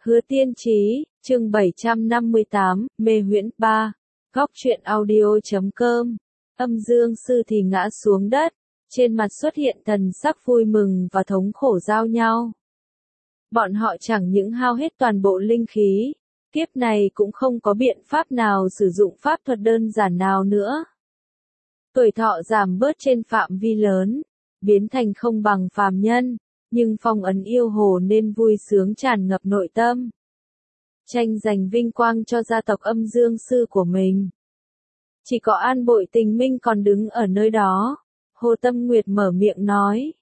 Hứa Tiên Chí, chương 758, Mê Huyễn 3, Góc truyện audio.com. Âm Dương Sư thì ngã xuống đất, trên mặt xuất hiện thần sắc vui mừng và thống khổ giao nhau. Bọn họ chẳng những hao hết toàn bộ linh khí, kiếp này cũng không có biện pháp nào sử dụng pháp thuật đơn giản nào nữa. Tuổi thọ giảm bớt trên phạm vi lớn, biến thành không bằng phàm nhân, nhưng phong ấn yêu hồ nên vui sướng tràn ngập nội tâm. Tranh giành vinh quang cho gia tộc Âm Dương Sư của mình. Chỉ có An Bội Tình Minh còn đứng ở nơi đó. Hồ Tâm Nguyệt mở miệng nói.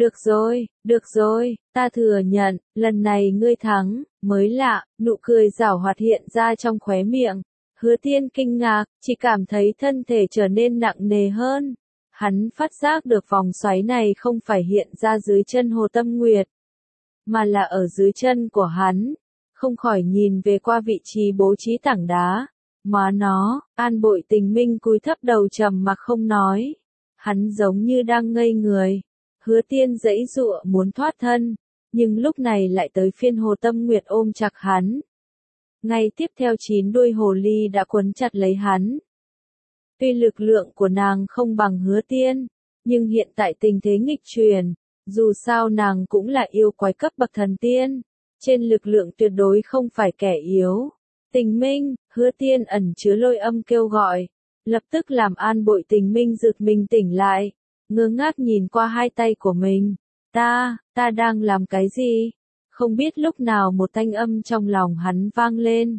Được rồi, ta thừa nhận, lần này ngươi thắng, mới lạ, nụ cười giảo hoạt hiện ra trong khóe miệng. Hứa Tiên kinh ngạc, chỉ cảm thấy thân thể trở nên nặng nề hơn. Hắn phát giác được vòng xoáy này không phải hiện ra dưới chân Hồ Tâm Nguyệt, mà là ở dưới chân của hắn. Không khỏi nhìn về qua vị trí bố trí tảng đá. Má nó, An Bội Tình Minh cúi thấp đầu trầm mặc không nói. Hắn giống như đang ngây người. Hứa Tiên giãy giụa muốn thoát thân, nhưng lúc này lại tới phiên Hồ Tâm Nguyệt ôm chặt hắn. Ngay tiếp theo 9 đuôi hồ ly đã quấn chặt lấy hắn. Tuy lực lượng của nàng không bằng Hứa Tiên, nhưng hiện tại tình thế nghịch chuyển, dù sao nàng cũng là yêu quái cấp bậc thần tiên, trên lực lượng tuyệt đối không phải kẻ yếu. Tình Minh, Hứa Tiên ẩn chứa lôi âm kêu gọi, lập tức làm An Bội Tình Minh giật mình tỉnh lại, ngơ ngác nhìn qua hai tay của mình. Ta đang làm cái gì? Không biết lúc nào một thanh âm trong lòng hắn vang lên.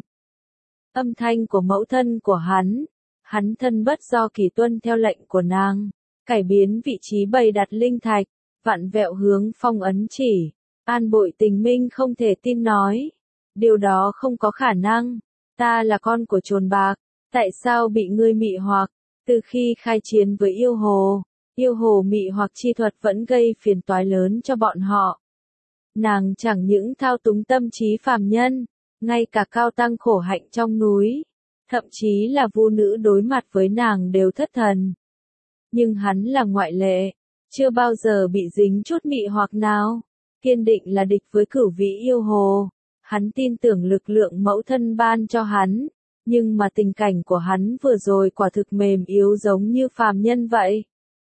Âm thanh của mẫu thân của hắn. Hắn thân bất do kỳ tuân theo lệnh của nàng, cải biến vị trí bày đặt linh thạch, vặn vẹo hướng phong ấn chỉ. An Bội Tình Minh không thể tin nói. Điều đó không có khả năng. Ta là con của Trồn Bạc, tại sao bị ngươi mị hoặc? Từ khi khai chiến với yêu hồ mị hoặc chi thuật vẫn gây phiền toái lớn cho bọn họ. Nàng chẳng những thao túng tâm trí phàm nhân, ngay cả cao tăng khổ hạnh trong núi, thậm chí là vu nữ đối mặt với nàng đều thất thần. Nhưng hắn là ngoại lệ, chưa bao giờ bị dính chút mị hoặc nào, kiên định là địch với cửu vĩ yêu hồ. Hắn tin tưởng lực lượng mẫu thân ban cho hắn, nhưng mà tình cảnh của hắn vừa rồi quả thực mềm yếu giống như phàm nhân vậy.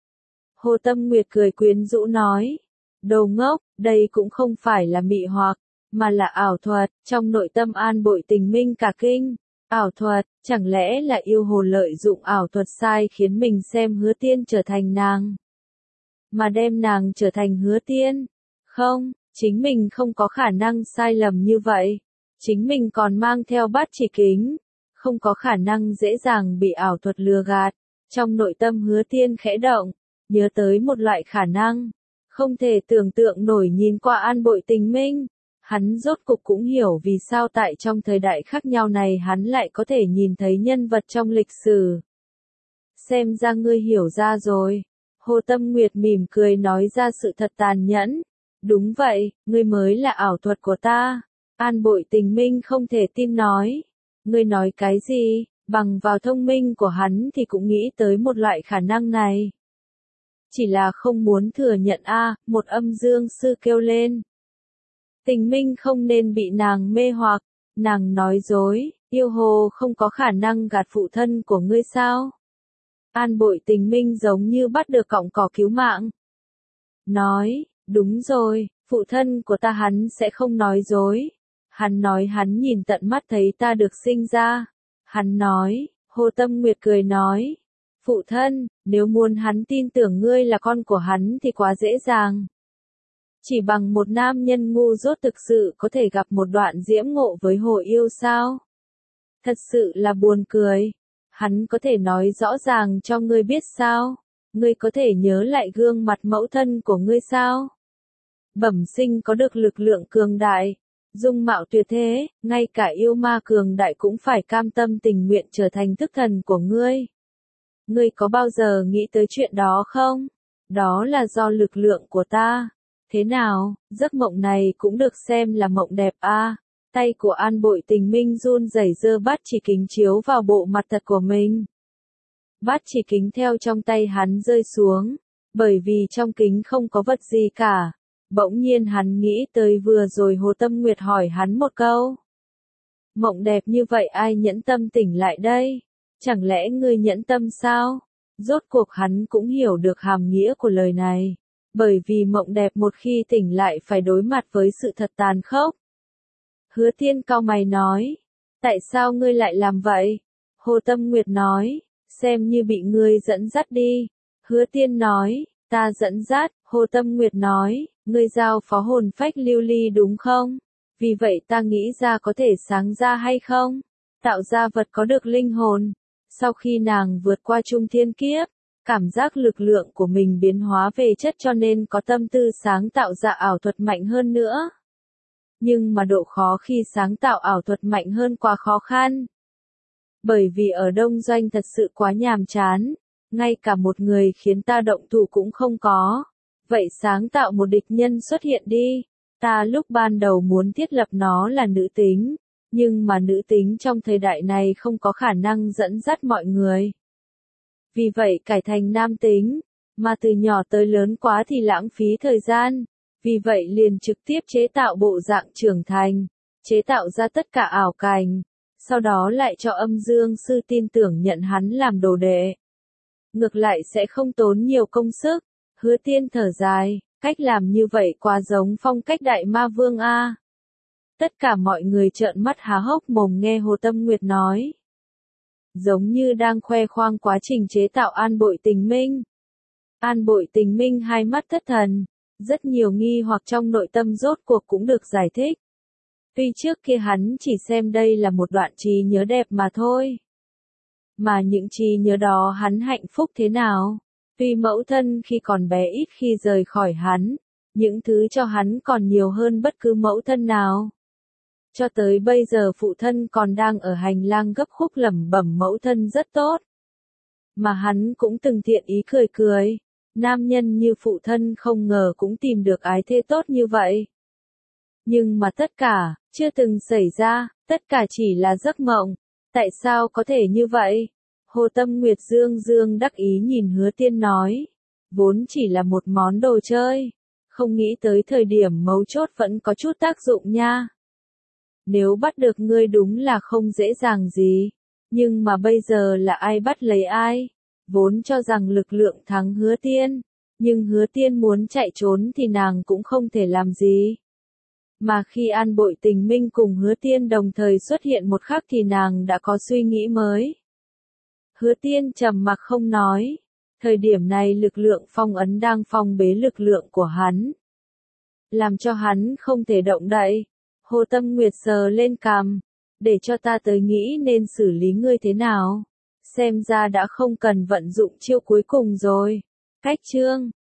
Hồ Tâm Nguyệt cười quyến rũ nói, đồ ngốc, đây cũng không phải là mị hoặc, mà là ảo thuật. Trong nội tâm An Bội Tình Minh cả kinh. Ảo thuật, chẳng lẽ là yêu hồ lợi dụng ảo thuật sai khiến mình xem Hứa Tiên trở thành nàng, mà đem nàng trở thành Hứa Tiên? Không, chính mình không có khả năng sai lầm như vậy. Chính mình còn mang theo bát chỉ kính, không có khả năng dễ dàng bị ảo thuật lừa gạt. Trong nội tâm Hứa Tiên khẽ động, nhớ tới một loại khả năng, không thể tưởng tượng nổi nhìn qua An Bội Tình Minh. Hắn rốt cục cũng hiểu vì sao tại trong thời đại khác nhau này hắn lại có thể nhìn thấy nhân vật trong lịch sử. Xem ra ngươi hiểu ra rồi. Hồ Tâm Nguyệt mỉm cười nói ra sự thật tàn nhẫn. Đúng vậy, ngươi mới là ảo thuật của ta. An Bội Tình Minh không thể tin nói. Ngươi nói cái gì? Bằng vào thông minh của hắn thì cũng nghĩ tới một loại khả năng này. Chỉ là không muốn thừa nhận một Âm Dương Sư kêu lên. Tình Minh không nên bị nàng mê hoặc, nàng nói dối, yêu hồ không có khả năng gạt phụ thân của ngươi sao? An Bội Tình Minh giống như bắt được cọng cỏ cứu mạng. Nói, đúng rồi, phụ thân của ta hắn sẽ không nói dối. Hắn nói hắn nhìn tận mắt thấy ta được sinh ra. Hắn nói, Hồ Tâm Nguyệt cười nói, phụ thân, nếu muốn hắn tin tưởng ngươi là con của hắn thì quá dễ dàng. Chỉ bằng một nam nhân ngu dốt thực sự có thể gặp một đoạn diễm ngộ với hồ yêu sao? Thật sự là buồn cười. Hắn có thể nói rõ ràng cho ngươi biết sao? Ngươi có thể nhớ lại gương mặt mẫu thân của ngươi sao? Bẩm sinh có được lực lượng cường đại, dung mạo tuyệt thế, ngay cả yêu ma cường đại cũng phải cam tâm tình nguyện trở thành thức thần của ngươi. Ngươi có bao giờ nghĩ tới chuyện đó không? Đó là do lực lượng của ta. Thế nào, giấc mộng này cũng được xem là mộng đẹp à? Tay của An Bội Tình Minh run rẩy giơ bát chỉ kính chiếu vào bộ mặt thật của mình. Bát chỉ kính theo trong tay hắn rơi xuống, bởi vì trong kính không có vật gì cả. Bỗng nhiên hắn nghĩ tới vừa rồi Hồ Tâm Nguyệt hỏi hắn một câu. Mộng đẹp như vậy ai nhẫn tâm tỉnh lại đây? Chẳng lẽ ngươi nhẫn tâm sao? Rốt cuộc hắn cũng hiểu được hàm nghĩa của lời này. Bởi vì mộng đẹp một khi tỉnh lại phải đối mặt với sự thật tàn khốc. Hứa Tiên cau mày nói. Tại sao ngươi lại làm vậy? Hồ Tâm Nguyệt nói. Xem như bị ngươi dẫn dắt đi. Hứa Tiên nói. Ta dẫn dắt. Hồ Tâm Nguyệt nói. Ngươi giao phó hồn phách lưu ly đúng không? Vì vậy ta nghĩ ra có thể sáng ra hay không? Tạo ra vật có được linh hồn. Sau khi nàng vượt qua trung thiên kiếp, cảm giác lực lượng của mình biến hóa về chất cho nên có tâm tư sáng tạo ra ảo thuật mạnh hơn nữa. Nhưng mà độ khó khi sáng tạo ảo thuật mạnh hơn quá khó khăn. Bởi vì ở Đông Doanh thật sự quá nhàm chán, ngay cả một người khiến ta động thủ cũng không có. Vậy sáng tạo một địch nhân xuất hiện đi. Ta lúc ban đầu muốn thiết lập nó là nữ tính, nhưng mà nữ tính trong thời đại này không có khả năng dẫn dắt mọi người. Vì vậy cải thành nam tính, mà từ nhỏ tới lớn quá thì lãng phí thời gian. Vì vậy liền trực tiếp chế tạo bộ dạng trưởng thành, chế tạo ra tất cả ảo cảnh, sau đó lại cho Âm Dương Sư tin tưởng nhận hắn làm đồ đệ. Ngược lại sẽ không tốn nhiều công sức. Hứa Tiên thở dài, cách làm như vậy quá giống phong cách Đại Ma Vương a. Tất cả mọi người trợn mắt há hốc mồm nghe Hồ Tâm Nguyệt nói. Giống như đang khoe khoang quá trình chế tạo An Bội Tình Minh. An Bội Tình Minh hai mắt thất thần, rất nhiều nghi hoặc trong nội tâm rốt cuộc cũng được giải thích. Tuy trước kia hắn chỉ xem đây là một đoạn trí nhớ đẹp mà thôi. Mà những trí nhớ đó hắn hạnh phúc thế nào? Tuy mẫu thân khi còn bé ít khi rời khỏi hắn, những thứ cho hắn còn nhiều hơn bất cứ mẫu thân nào. Cho tới bây giờ phụ thân còn đang ở hành lang gấp khúc lẩm bẩm mẫu thân rất tốt. Mà hắn cũng từng thiện ý cười cười. Nam nhân như phụ thân không ngờ cũng tìm được ái thê tốt như vậy. Nhưng mà tất cả, chưa từng xảy ra, tất cả chỉ là giấc mộng. Tại sao có thể như vậy? Hồ Tâm Nguyệt dương dương đắc ý nhìn Hứa Tiên nói. Vốn chỉ là một món đồ chơi. Không nghĩ tới thời điểm mấu chốt vẫn có chút tác dụng nha. Nếu bắt được ngươi đúng là không dễ dàng gì. Nhưng mà bây giờ là ai bắt lấy ai? Vốn cho rằng lực lượng thắng Hứa Tiên. Nhưng Hứa Tiên muốn chạy trốn thì nàng cũng không thể làm gì. Mà khi An Bội Tình Minh cùng Hứa Tiên đồng thời xuất hiện một khắc thì nàng đã có suy nghĩ mới. Hứa Tiên trầm mặc không nói. Thời điểm này lực lượng phong ấn đang phong bế lực lượng của hắn. Làm cho hắn không thể động đậy. Hồ Tâm Nguyệt sờ lên cằm. Để cho ta tới nghĩ nên xử lý ngươi thế nào. Xem ra đã không cần vận dụng chiêu cuối cùng rồi. Cách chương